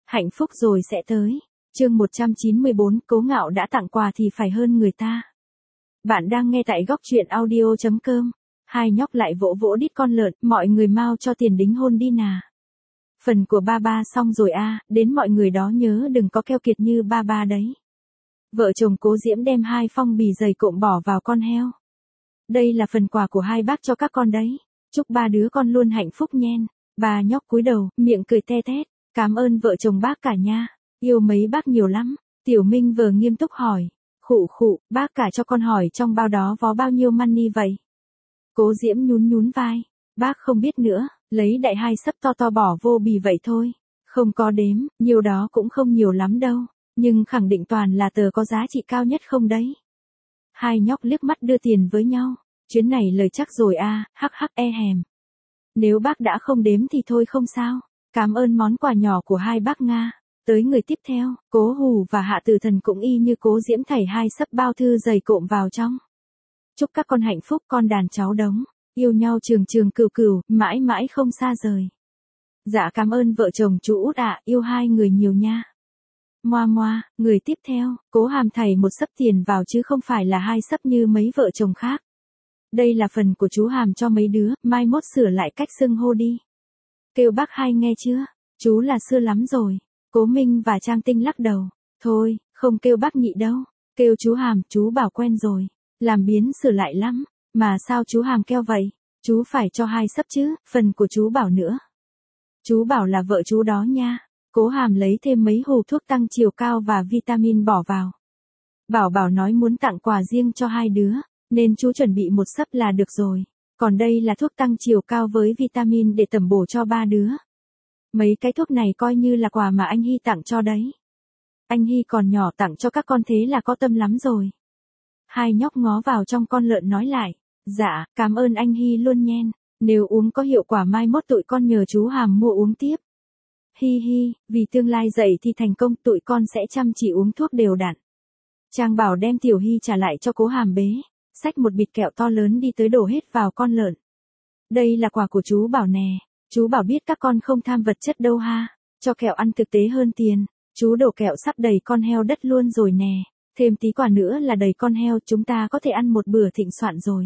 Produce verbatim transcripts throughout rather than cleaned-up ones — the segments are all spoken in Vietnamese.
hạnh phúc rồi sẽ tới. Chương một trăm chín mươi bốn, Cố Ngạo đã tặng quà thì phải hơn người ta. Bạn đang nghe tại góc truyện audio chấm com. Hai nhóc lại vỗ vỗ đít con lợn, mọi người mau cho tiền đính hôn đi nà. Phần của ba ba xong rồi a, à, đến mọi người đó nhớ đừng có keo kiệt như ba ba đấy. Vợ chồng Cố Diễm đem hai phong bì dày cộm bỏ vào con heo. Đây là phần quà của hai bác cho các con đấy. Chúc ba đứa con luôn hạnh phúc nhen. Ba nhóc cúi đầu, miệng cười te tét. Cảm ơn vợ chồng bác cả nha. Yêu mấy bác nhiều lắm. Tiểu Minh vừa nghiêm túc hỏi. Khụ khụ, bác cả cho con hỏi trong bao đó có bao nhiêu money vậy? Cố Diễm nhún nhún vai. Bác không biết nữa, lấy đại hai sấp to to bỏ vô bì vậy thôi. Không có đếm, nhiều đó cũng không nhiều lắm đâu. Nhưng khẳng định toàn là tờ có giá trị cao nhất không đấy. Hai nhóc liếc mắt đưa tiền với nhau. Chuyến này lời chắc rồi a, hắc hắc e hèm. Nếu bác đã không đếm thì thôi không sao. Cảm ơn món quà nhỏ của hai bác Nga. Tới người tiếp theo, Cố Hù và Hạ Tử Thần cũng y như Cố Diễm thảy hai sấp bao thư dày cộm vào trong. Chúc các con hạnh phúc con đàn cháu đống, yêu nhau trường trường cừu cừu, mãi mãi không xa rời. Dạ cảm ơn vợ chồng chú Út ạ, yêu hai người nhiều nha. Moa moa, người tiếp theo, Cố Hàm thảy một sấp tiền vào chứ không phải là hai sấp như mấy vợ chồng khác. Đây là phần của chú Hàm cho mấy đứa, mai mốt sửa lại cách xưng hô đi. Kêu bác hai nghe chưa, chú là xưa lắm rồi. Cố Minh và Trang Tinh lắc đầu. Thôi, không kêu bác Nhị đâu. Kêu chú Hàm, chú bảo quen rồi. Làm biến sửa lại lắm. Mà sao chú Hàm kêu vậy? Chú phải cho hai sấp chứ, phần của chú Bảo nữa. Chú Bảo là vợ chú đó nha. Cố Hàm lấy thêm mấy hộp thuốc tăng chiều cao và vitamin bỏ vào. Bảo Bảo nói muốn tặng quà riêng cho hai đứa, nên chú chuẩn bị một sấp là được rồi. Còn đây là thuốc tăng chiều cao với vitamin để tẩm bổ cho ba đứa. Mấy cái thuốc này coi như là quà mà anh Hy tặng cho đấy. Anh Hy còn nhỏ tặng cho các con thế là có tâm lắm rồi. Hai nhóc ngó vào trong con lợn nói lại. Dạ, cảm ơn anh Hy luôn nhen. Nếu uống có hiệu quả mai mốt tụi con nhờ chú Hàm mua uống tiếp. Hi hi, vì tương lai dậy thì thành công tụi con sẽ chăm chỉ uống thuốc đều đặn. Trang Bảo đem Tiểu Hy trả lại cho Cố Hàm bế. Xách một bịch kẹo to lớn đi tới đổ hết vào con lợn. Đây là quà của chú Bảo nè. Chú Bảo biết các con không tham vật chất đâu ha. Cho kẹo ăn thực tế hơn tiền. Chú đổ kẹo sắp đầy con heo đất luôn rồi nè. Thêm tí quả nữa là đầy con heo chúng ta có thể ăn một bữa thịnh soạn rồi.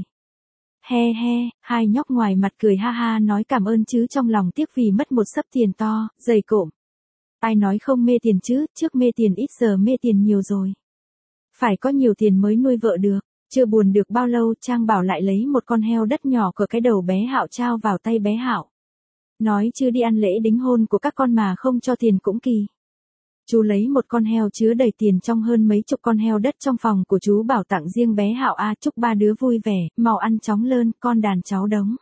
He he, hai nhóc ngoài mặt cười ha ha nói cảm ơn chứ trong lòng tiếc vì mất một sấp tiền to, dày cộm. Ai nói không mê tiền chứ, trước mê tiền ít giờ mê tiền nhiều rồi. Phải có nhiều tiền mới nuôi vợ được. Chưa buồn được bao lâu Trang Bảo lại lấy một con heo đất nhỏ cỡ cái đầu bé Hạo trao vào tay bé Hạo. Nói chưa đi ăn lễ đính hôn của các con mà không cho tiền cũng kỳ. Chú lấy một con heo chứa đầy tiền trong hơn mấy chục con heo đất trong phòng của chú Bảo tặng riêng bé Hạo a, chúc ba đứa vui vẻ, mau ăn chóng lơn, con đàn cháu đống.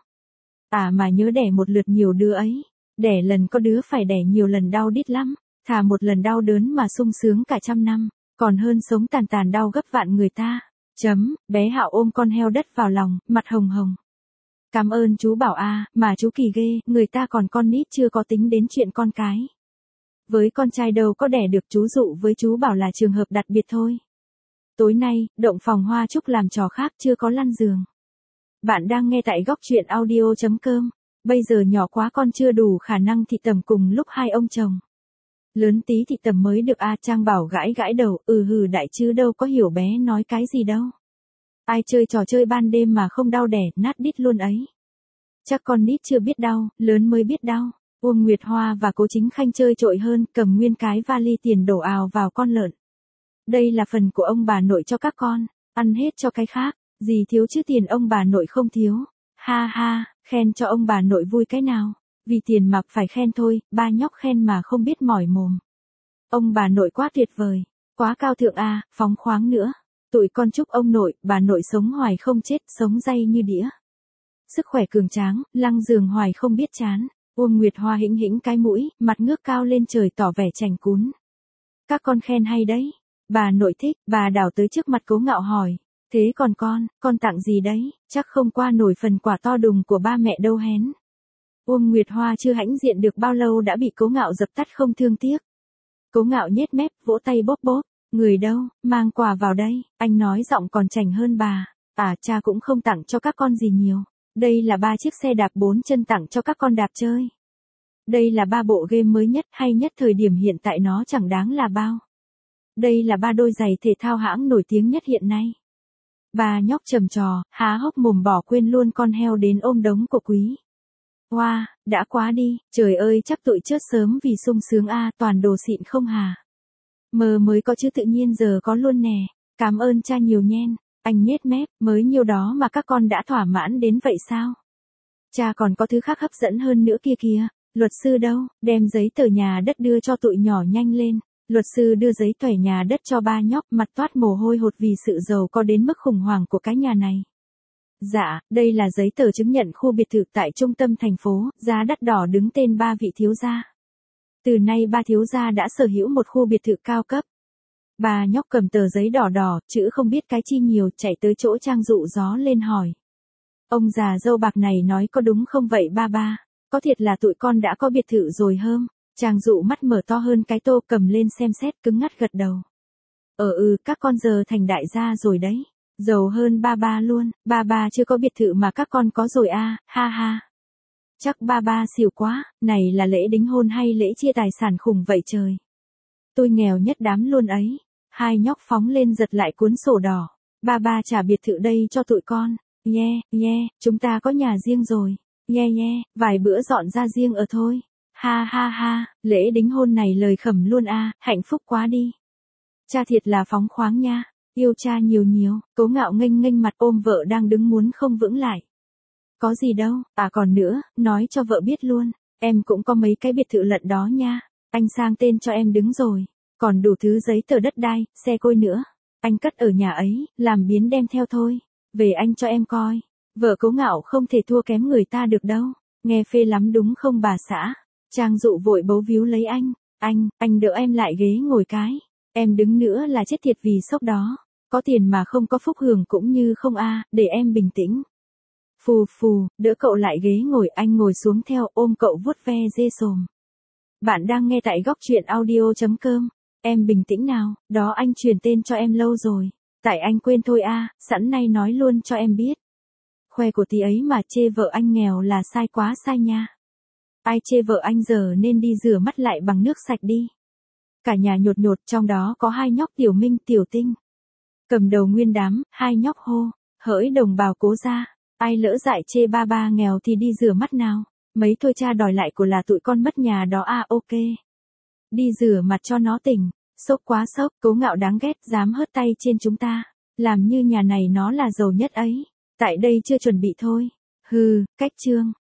À mà nhớ đẻ một lượt nhiều đứa ấy. Đẻ lần có đứa phải đẻ nhiều lần đau đít lắm. Thà một lần đau đớn mà sung sướng cả trăm năm, còn hơn sống tàn tàn đau gấp vạn người ta. Chấm, bé Hạo ôm con heo đất vào lòng, mặt hồng hồng. Cảm ơn chú Bảo a, mà chú kỳ ghê, người ta còn con nít chưa có tính đến chuyện con cái. Với con trai đâu có đẻ được chú Dụ với chú Bảo là trường hợp đặc biệt thôi. Tối nay, động phòng Hoa Trúc làm trò khác chưa có lăn giường. Bạn đang nghe tại góc truyện audio chấm com. Bây giờ nhỏ quá con chưa đủ khả năng thị tầm cùng lúc hai ông chồng. Lớn tí thị tầm mới được a. Trang Bảo gãi gãi đầu, ừ hừ đại chứ đâu có hiểu bé nói cái gì đâu. Ai chơi trò chơi ban đêm mà không đau đẻ, nát đít luôn ấy. Chắc con nít chưa biết đau, lớn mới biết đau. Uông Nguyệt Hoa và Cố Chính Khanh chơi trội hơn, cầm nguyên cái vali tiền đổ ào vào con lợn. Đây là phần của ông bà nội cho các con, ăn hết cho cái khác, gì thiếu chứ tiền ông bà nội không thiếu. Ha ha, khen cho ông bà nội vui cái nào, vì tiền mặc phải khen thôi, ba nhóc khen mà không biết mỏi mồm. Ông bà nội quá tuyệt vời, quá cao thượng a, à, phóng khoáng nữa. Tụi con chúc ông nội, bà nội sống hoài không chết, sống day như đĩa. Sức khỏe cường tráng, lăng giường hoài không biết chán. Uông Nguyệt Hoa hĩnh hĩnh cái mũi, mặt ngước cao lên trời tỏ vẻ chảnh cún. Các con khen hay đấy. Bà nội thích, bà đảo tới trước mặt Cố Ngạo hỏi. Thế còn con, con tặng gì đấy, chắc không qua nổi phần quà to đùng của ba mẹ đâu hén. Uông Nguyệt Hoa chưa hãnh diện được bao lâu đã bị Cố Ngạo dập tắt không thương tiếc. Cố Ngạo nhếch mép, vỗ tay bóp bóp. Người đâu, mang quà vào đây, anh nói giọng còn chảnh hơn bà. À cha cũng không tặng cho các con gì nhiều. Đây là ba chiếc xe đạp bốn chân tặng cho các con đạp chơi. Đây là ba bộ game mới nhất hay nhất thời điểm hiện tại nó chẳng đáng là bao. Đây là ba đôi giày thể thao hãng nổi tiếng nhất hiện nay. Ba nhóc trầm trò, há hốc mồm bỏ quên luôn con heo đến ôm đống của quý. Wow, đã quá đi, trời ơi chắc tụi chớt sớm vì sung sướng a, toàn đồ xịn không hà. Mơ mới có chứ tự nhiên giờ có luôn nè, cảm ơn cha nhiều nhen, anh nhếch mép, mới nhiêu đó mà các con đã thỏa mãn đến vậy sao? Cha còn có thứ khác hấp dẫn hơn nữa kia kìa, luật sư đâu, đem giấy tờ nhà đất đưa cho tụi nhỏ nhanh lên. Luật sư đưa giấy tờ nhà đất cho ba nhóc, mặt toát mồ hôi hột vì sự giàu có đến mức khủng hoảng của cái nhà này. Dạ, đây là giấy tờ chứng nhận khu biệt thự tại trung tâm thành phố, giá đắt đỏ đứng tên ba vị thiếu gia. Từ nay ba thiếu gia đã sở hữu một khu biệt thự cao cấp. Ba nhóc cầm tờ giấy đỏ đỏ, chữ không biết cái chi nhiều, chạy tới chỗ Trang dụ gió lên hỏi. Ông già dâu bạc này nói có đúng không vậy ba ba? Có thiệt là tụi con đã có biệt thự rồi hơm? Trang dụ mắt mở to hơn cái tô, cầm lên xem xét, cứng ngắt gật đầu. Ờ ừ, các con giờ thành đại gia rồi đấy. Giàu hơn ba ba luôn, ba ba chưa có biệt thự mà các con có rồi a, ha ha. Chắc ba ba xỉu quá, này là lễ đính hôn hay lễ chia tài sản khủng vậy trời. Tôi nghèo nhất đám luôn ấy. Hai nhóc phóng lên giật lại cuốn sổ đỏ. Ba ba trả biệt thự đây cho tụi con. Yeah, yeah, chúng ta có nhà riêng rồi. Yeah yeah, vài bữa dọn ra riêng ở thôi. Ha ha ha, lễ đính hôn này lời khẩm luôn a, hạnh phúc quá đi. Cha thiệt là phóng khoáng nha, yêu cha nhiều nhiều, Cố Ngạo nghênh nghênh mặt ôm vợ đang đứng muốn không vững lại. Có gì đâu, à còn nữa, nói cho vợ biết luôn, em cũng có mấy cái biệt thự lận đó nha, anh sang tên cho em đứng rồi, còn đủ thứ giấy tờ đất đai, xe côi nữa, anh cất ở nhà ấy, làm biến đem theo thôi, về anh cho em coi. Vợ Cố Ngạo không thể thua kém người ta được đâu, nghe phê lắm đúng không bà xã? Trang dụ vội bấu víu lấy anh, anh, anh đỡ em lại ghế ngồi cái, em đứng nữa là chết thiệt vì sốc đó, có tiền mà không có phúc hưởng cũng như không a, để em bình tĩnh. Phù phù, đỡ cậu lại ghế ngồi, anh ngồi xuống theo, ôm cậu vuốt ve dê sồm. Bạn đang nghe tại góc truyện audio chấm com, em bình tĩnh nào, đó anh truyền tên cho em lâu rồi, tại anh quên thôi a, sẵn nay nói luôn cho em biết. Khoe của tí ấy mà chê vợ anh nghèo là sai quá sai nha. Ai chê vợ anh giờ nên đi rửa mắt lại bằng nước sạch đi. Cả nhà nhột nhột, trong đó có hai nhóc Tiểu Minh Tiểu Tinh. Cầm đầu nguyên đám, hai nhóc hô, hỡi đồng bào Cố gia, ai lỡ dại chê ba ba nghèo thì đi rửa mắt nào, mấy thôi cha đòi lại của là tụi con mất nhà đó à, ok. Đi rửa mặt cho nó tỉnh, sốc quá sốc, Cố Ngạo đáng ghét, dám hớt tay trên chúng ta, làm như nhà này nó là giàu nhất ấy, tại đây chưa chuẩn bị thôi, hừ, cách trương.